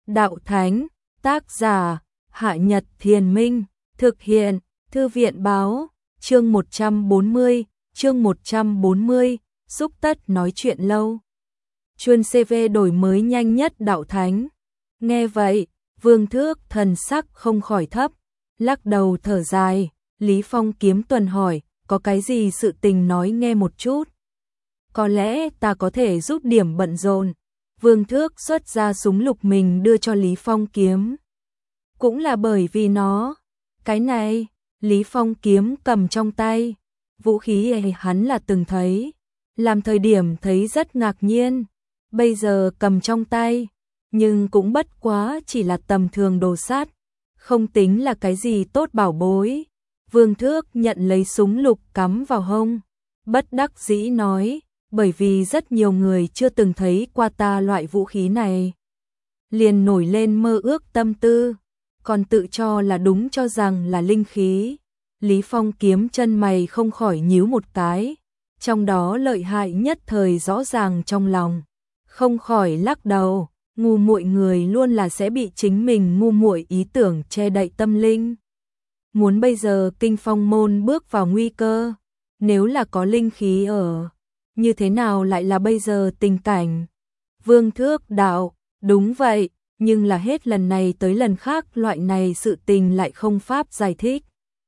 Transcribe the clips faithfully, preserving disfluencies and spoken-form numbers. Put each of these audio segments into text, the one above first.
Đạo Thánh, tác giả, Hạ Nhật Thiền Minh, thực hiện, Thư viện Báo, chương một trăm bốn mươi, chương một trăm bốn mươi, xúc tất nói chuyện lâu. Chuân xê vê đổi mới nhanh nhất Đạo Thánh. Nghe vậy, Vương Thước thần sắc không khỏi thấp, lắc đầu thở dài. Lý Phong Kiếm tuần hỏi, có cái gì sự tình nói nghe một chút. Có lẽ ta có thể giúp điểm bận rộn. Vương Thước xuất ra súng lục mình đưa cho Lý Phong Kiếm. Cũng là bởi vì nó. Cái này, Lý Phong Kiếm cầm trong tay. Vũ khí ấy hắn là từng thấy. Làm thời điểm thấy rất ngạc nhiên. Bây giờ cầm trong tay. Nhưng cũng bất quá chỉ là tầm thường đồ sát. Không tính là cái gì tốt bảo bối. Vương Thước nhận lấy súng lục cắm vào hông. Bất đắc dĩ nói, bởi vì rất nhiều người chưa từng thấy qua ta loại vũ khí này. Liền nổi lên mơ ước tâm tư, còn tự cho là đúng cho rằng là linh khí. Lý Phong Kiếm chân mày không khỏi nhíu một cái, trong đó lợi hại nhất thời rõ ràng trong lòng. Không khỏi lắc đầu, ngu muội người luôn là sẽ bị chính mình ngu muội ý tưởng che đậy tâm linh. Muốn bây giờ Kinh Phong môn bước vào nguy cơ, nếu là có linh khí ở, như thế nào lại là bây giờ tình cảnh? Vương Thước đạo, đúng vậy, nhưng là hết lần này tới lần khác loại này sự tình lại không pháp giải thích.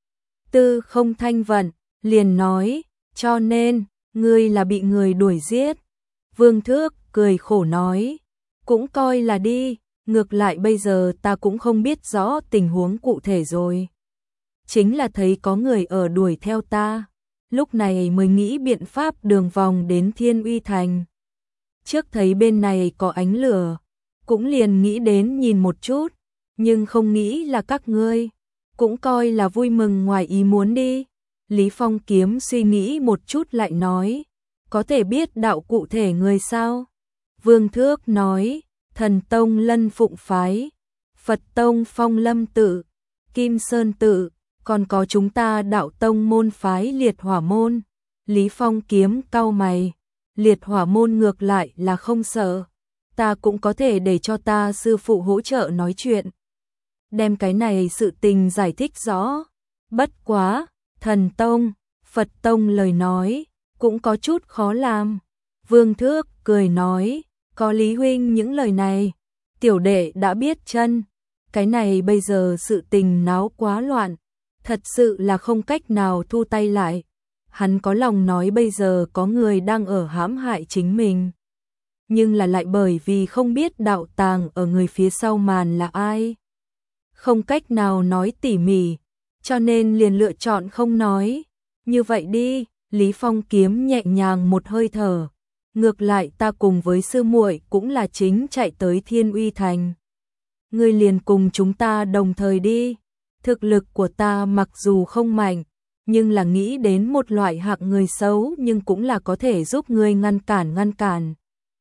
Tư Không Thanh Vận liền nói, cho nên, ngươi là bị người đuổi giết. Vương Thước cười khổ nói, cũng coi là đi, ngược lại bây giờ ta cũng không biết rõ tình huống cụ thể rồi. Chính là thấy có người ở đuổi theo ta, lúc này mới nghĩ biện pháp đường vòng đến Thiên Uy Thành. Trước thấy bên này có ánh lửa, cũng liền nghĩ đến nhìn một chút, nhưng không nghĩ là các ngươi, cũng coi là vui mừng ngoài ý muốn đi. Lý Phong Kiếm suy nghĩ một chút lại nói, có thể biết đạo cụ thể người sao? Vương Thước nói, Thần Tông Lân Phụng Phái, Phật Tông Phong Lâm Tự, Kim Sơn Tự, còn có chúng ta Đạo Tông môn phái Liệt Hỏa môn. Lý Phong Kiếm cau mày, Liệt Hỏa môn ngược lại là không sợ, ta cũng có thể để cho ta sư phụ hỗ trợ nói chuyện, đem cái này sự tình giải thích rõ. Bất quá, Thần Tông, Phật Tông lời nói cũng có chút khó làm. Vương Thước cười nói, có Lý huynh những lời này, tiểu đệ đã biết chân. Cái này bây giờ sự tình náo quá loạn, thật sự là không cách nào thu tay lại. Hắn có lòng nói bây giờ có người đang ở hãm hại chính mình, nhưng là lại bởi vì không biết đạo tàng ở người phía sau màn là ai, không cách nào nói tỉ mỉ, cho nên liền lựa chọn không nói. Như vậy đi, Lý Phong Kiếm nhẹ nhàng một hơi thở, ngược lại ta cùng với sư muội cũng là chính chạy tới Thiên Uy Thành. Ngươi liền cùng chúng ta đồng thời đi. Thực lực của ta mặc dù không mạnh, nhưng là nghĩ đến một loại hạng người xấu nhưng cũng là có thể giúp ngươi ngăn cản ngăn cản.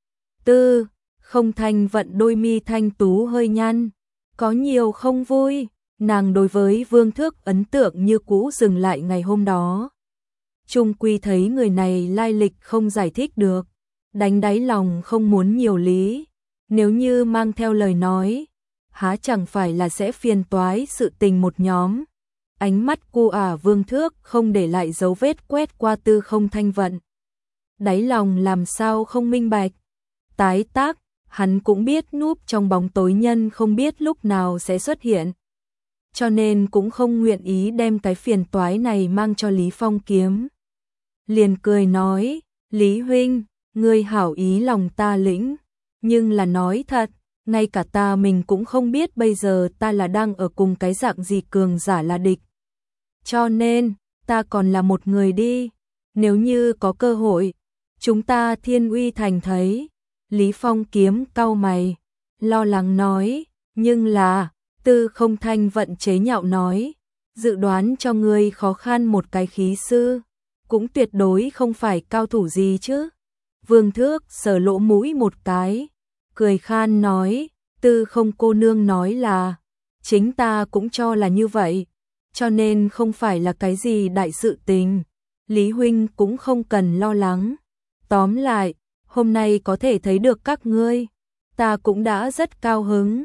Tư Không Thanh Vận đôi mi thanh tú hơi nhăn, có nhiều không vui, nàng đối với Vương Thước ấn tượng như cũ dừng lại ngày hôm đó. Chung quy thấy người này lai lịch không giải thích được, đánh đáy lòng không muốn nhiều lý, nếu như mang theo lời nói, há chẳng phải là sẽ phiền toái sự tình một nhóm. Ánh mắt cu ả Vương Thước không để lại dấu vết quét qua Tư Không Thanh Vận. Đáy lòng làm sao không minh bạch. Tái tác, hắn cũng biết núp trong bóng tối nhân không biết lúc nào sẽ xuất hiện. Cho nên cũng không nguyện ý đem cái phiền toái này mang cho Lý Phong Kiếm. Liền cười nói, Lý huynh, ngươi hảo ý lòng ta lĩnh, nhưng là nói thật, ngay cả ta mình cũng không biết bây giờ ta là đang ở cùng cái dạng gì cường giả là địch. Cho nên, ta còn là một người đi, nếu như có cơ hội, chúng ta Thiên Uy Thành thấy. Lý Phong Kiếm cau mày, lo lắng nói, nhưng là, Tư Không Thanh Vận chế nhạo nói, dự đoán cho ngươi khó khăn một cái khí sư, cũng tuyệt đối không phải cao thủ gì chứ. Vương Thước sờ lỗ mũi một cái, cười khan nói, Tư Không cô nương nói là, chính ta cũng cho là như vậy, cho nên không phải là cái gì đại sự tình, Lý huynh cũng không cần lo lắng. Tóm lại, hôm nay có thể thấy được các ngươi, ta cũng đã rất cao hứng.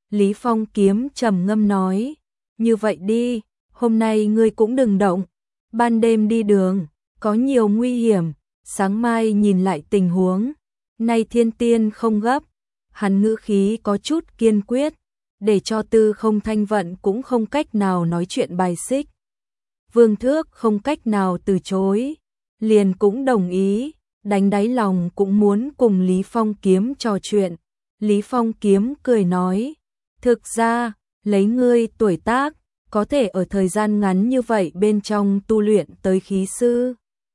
Lý Phong Kiếm trầm ngâm nói, như vậy đi, hôm nay ngươi cũng đừng động, ban đêm đi đường, có nhiều nguy hiểm, sáng mai nhìn lại tình huống, nay thiên tiên không gấp, hắn ngữ khí có chút kiên quyết, để cho Tư Không Thanh Vận cũng không cách nào nói chuyện bài xích. Vương Thước không cách nào từ chối, liền cũng đồng ý, đánh đáy lòng cũng muốn cùng Lý Phong Kiếm trò chuyện. Lý Phong Kiếm cười nói, thực ra, lấy ngươi tuổi tác, có thể ở thời gian ngắn như vậy bên trong tu luyện tới khí sư.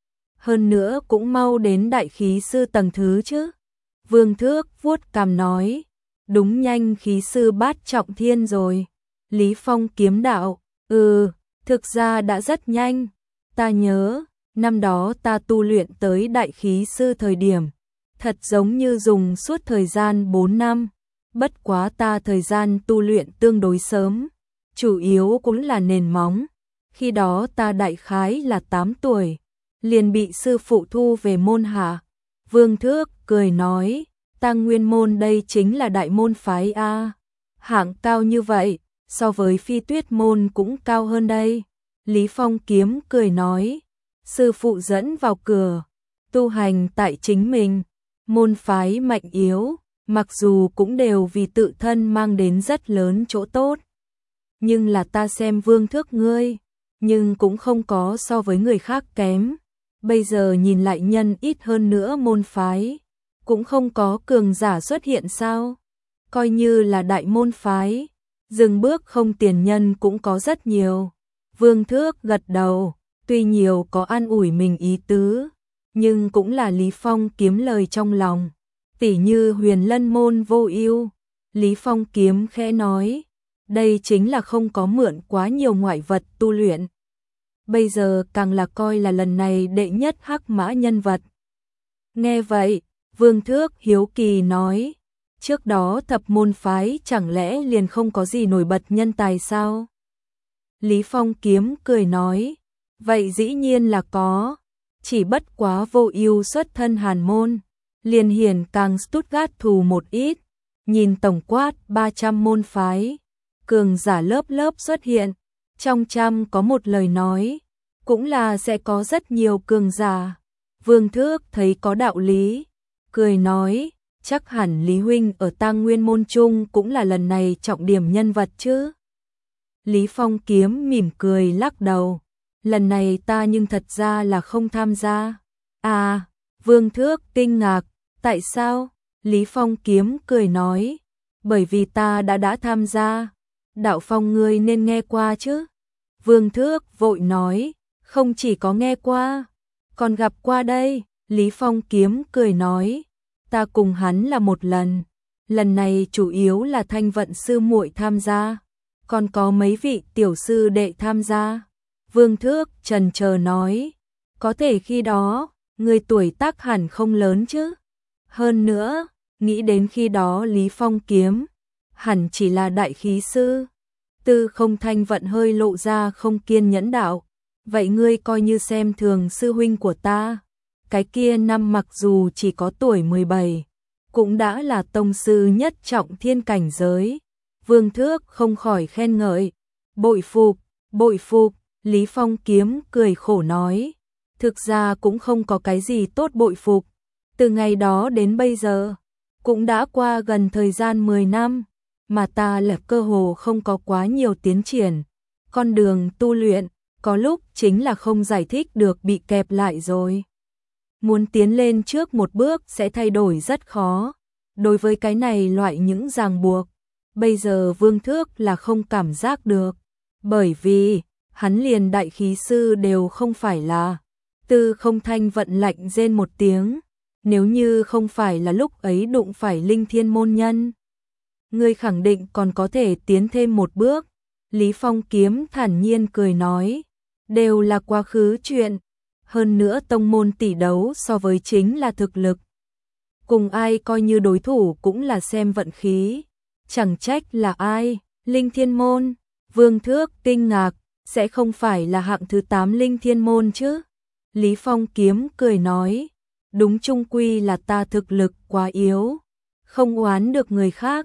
Hơn nữa cũng mau đến đại khí sư tầng thứ chứ. Vương Thước vuốt cằm nói, đúng nhanh khí sư bát trọng thiên rồi. Lý Phong Kiếm đạo, ừ, thực ra đã rất nhanh. Ta nhớ, năm đó ta tu luyện tới đại khí sư thời điểm, thật giống như dùng suốt thời gian bốn năm. Bất quá ta thời gian tu luyện tương đối sớm, chủ yếu cũng là nền móng. Khi đó ta đại khái là tám tuổi, liền bị sư phụ thu về môn hạ. Vương Thước cười nói, ta nguyên môn đây chính là đại môn phái a, hạng cao như vậy, so với Phi Tuyết môn cũng cao hơn đây. Lý Phong Kiếm cười nói, sư phụ dẫn vào cửa, tu hành tại chính mình, môn phái mạnh yếu, mặc dù cũng đều vì tự thân mang đến rất lớn chỗ tốt. Nhưng là ta xem Vương Thước ngươi, nhưng cũng không có so với người khác kém. Bây giờ nhìn lại nhân ít hơn nữa môn phái, cũng không có cường giả xuất hiện sao? Coi như là đại môn phái, dừng bước không tiền nhân cũng có rất nhiều. Vương Thước gật đầu, tuy nhiều có an ủi mình ý tứ, nhưng cũng là Lý Phong Kiếm lời trong lòng. Tỷ như Huyền Lân môn vô ưu, Lý Phong Kiếm khẽ nói, đây chính là không có mượn quá nhiều ngoại vật tu luyện. Bây giờ càng là coi là lần này đệ nhất hắc mã nhân vật. Nghe vậy, Vương Thước hiếu kỳ nói, trước đó thập môn phái chẳng lẽ liền không có gì nổi bật nhân tài sao? Lý Phong Kiếm cười nói, vậy dĩ nhiên là có, chỉ bất quá vô ưu xuất thân hàn môn, liền hiển càng Stuttgart thù một ít, nhìn tổng quát ba trăm môn phái, cường giả lớp lớp xuất hiện, trong trăm có một lời nói, cũng là sẽ có rất nhiều cường giả. Vương Thước thấy có đạo lý, cười nói, chắc hẳn Lý huynh ở Tang Nguyên môn trung cũng là lần này trọng điểm nhân vật chứ. Lý Phong Kiếm mỉm cười lắc đầu, lần này ta nhưng thật ra là không tham gia. À, Vương Thước kinh ngạc, tại sao? Lý Phong Kiếm cười nói, bởi vì ta đã đã tham gia, Đạo Phong ngươi nên nghe qua chứ. Vương Thước vội nói, không chỉ có nghe qua, còn gặp qua đây. Lý Phong Kiếm cười nói, ta cùng hắn là một lần, lần này chủ yếu là Thanh Vận sư muội tham gia, còn có mấy vị tiểu sư đệ tham gia. Vương Thước chần chờ nói, có thể khi đó, người tuổi tác hẳn không lớn chứ. Hơn nữa, nghĩ đến khi đó Lý Phong Kiếm, hẳn chỉ là đại khí sư. Tư Không Thanh Vận hơi lộ ra không kiên nhẫn đạo, vậy ngươi coi như xem thường sư huynh của ta. Cái kia năm mặc dù chỉ có tuổi mười bảy, cũng đã là tông sư nhất trọng thiên cảnh giới. Vương Thước không khỏi khen ngợi, bội phục, bội phục. Lý Phong Kiếm cười khổ nói, thực ra cũng không có cái gì tốt bội phục, từ ngày đó đến bây giờ, cũng đã qua gần thời gian mười năm, mà ta là cơ hồ không có quá nhiều tiến triển. Con đường tu luyện, có lúc chính là không giải thích được bị kẹp lại rồi. Muốn tiến lên trước một bước sẽ thay đổi rất khó. Đối với cái này loại những ràng buộc, bây giờ Vương Thước là không cảm giác được, bởi vì hắn liền đại khí sư đều không phải là. Tư Không Thanh Vận lạnh rên một tiếng, nếu như không phải là lúc ấy đụng phải Linh Thiên môn nhân, ngươi khẳng định còn có thể tiến thêm một bước. Lý Phong Kiếm thản nhiên cười nói, đều là quá khứ chuyện, hơn nữa tông môn tỷ đấu so với chính là thực lực. Cùng ai coi như đối thủ cũng là xem vận khí, chẳng trách là ai, Linh Thiên môn. Vương Thước kinh ngạc, sẽ không phải là hạng thứ tám Linh Thiên môn chứ? Lý Phong Kiếm cười nói, đúng chung quy là ta thực lực quá yếu, không oán được người khác,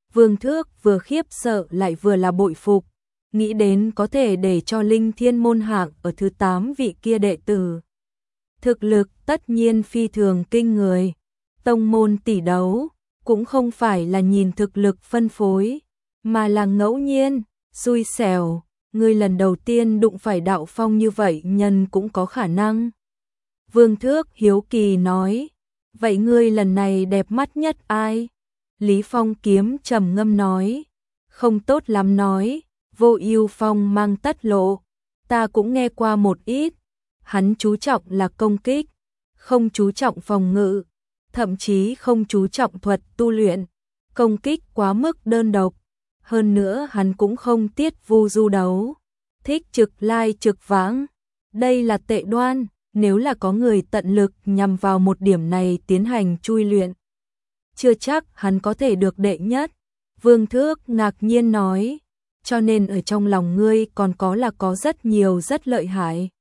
Vương Thước vừa khiếp sợ lại vừa là bội phục, nghĩ đến có thể để cho Linh Thiên môn hạng ở thứ tám vị kia đệ tử. Thực lực tất nhiên phi thường kinh người, tông môn tỷ đấu, cũng không phải là nhìn thực lực phân phối, mà là ngẫu nhiên, xui xẻo, người lần đầu tiên đụng phải đạo phong như vậy nhân cũng có khả năng. Vương Thước hiếu kỳ nói, vậy ngươi lần này đẹp mắt nhất ai? Lý Phong Kiếm trầm ngâm nói, không tốt lắm nói, Vô Ưu Phong mang tất lộ, ta cũng nghe qua một ít, hắn chú trọng là công kích, không chú trọng phòng ngự, thậm chí không chú trọng thuật tu luyện, công kích quá mức đơn độc, hơn nữa hắn cũng không tiết vu du đấu, thích trực lai trực vãng, đây là tệ đoan, nếu là có người tận lực nhằm vào một điểm này tiến hành chui luyện, chưa chắc hắn có thể được đệ nhất. Vương Thước ngạc nhiên nói, cho nên ở trong lòng ngươi còn có là có rất nhiều rất lợi hại.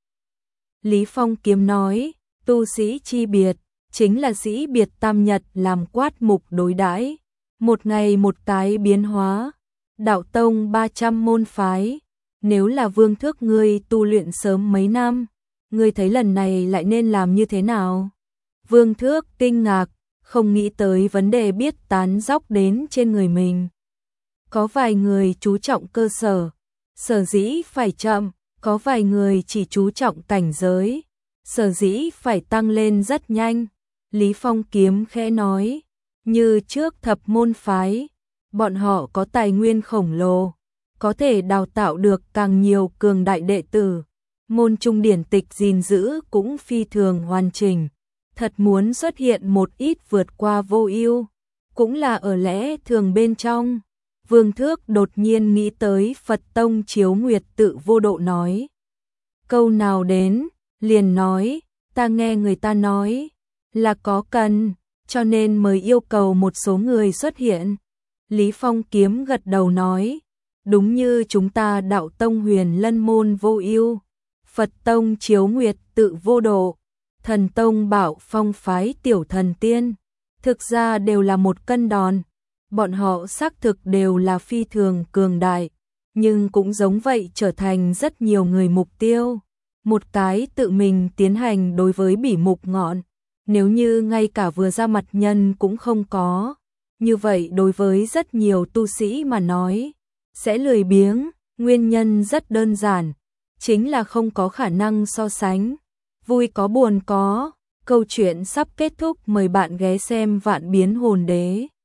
Lý Phong Kiếm nói, tu sĩ chi biệt, chính là sĩ biệt tam nhật làm quát mục đối đãi, một ngày một cái biến hóa, đạo tông ba trăm môn phái, nếu là Vương Thước ngươi tu luyện sớm mấy năm, ngươi thấy lần này lại nên làm như thế nào? Vương Thước kinh ngạc, không nghĩ tới vấn đề biết tán dóc đến trên người mình. Có vài người chú trọng cơ sở, sở dĩ phải chậm, có vài người chỉ chú trọng cảnh giới, sở dĩ phải tăng lên rất nhanh. Lý Phong Kiếm khẽ nói, như trước thập môn phái, bọn họ có tài nguyên khổng lồ, có thể đào tạo được càng nhiều cường đại đệ tử, môn trung điển tịch gìn giữ cũng phi thường hoàn chỉnh, thật muốn xuất hiện một ít vượt qua Vô Ưu, cũng là ở lẽ thường bên trong. Vương Thước đột nhiên nghĩ tới Phật Tông Chiếu Nguyệt Tự Vô Độ nói. Câu nào đến, liền nói, ta nghe người ta nói, là có cần, cho nên mới yêu cầu một số người xuất hiện. Lý Phong Kiếm gật đầu nói, đúng như chúng ta đạo tông Huyền Lân Môn Vô Ưu, Phật Tông Chiếu Nguyệt Tự Vô Độ, Thần Tông Bảo Phong phái Tiểu Thần Tiên, thực ra đều là một cân đòn. Bọn họ xác thực đều là phi thường cường đại, nhưng cũng giống vậy trở thành rất nhiều người mục tiêu. Một cái tự mình tiến hành đối với bỉ mục ngọn, nếu như ngay cả vừa ra mặt nhân cũng không có, như vậy đối với rất nhiều tu sĩ mà nói, sẽ lười biếng, nguyên nhân rất đơn giản, chính là không có khả năng so sánh. Vui có buồn có, câu chuyện sắp kết thúc, mời bạn ghé xem Vạn Biến Hồn Đế.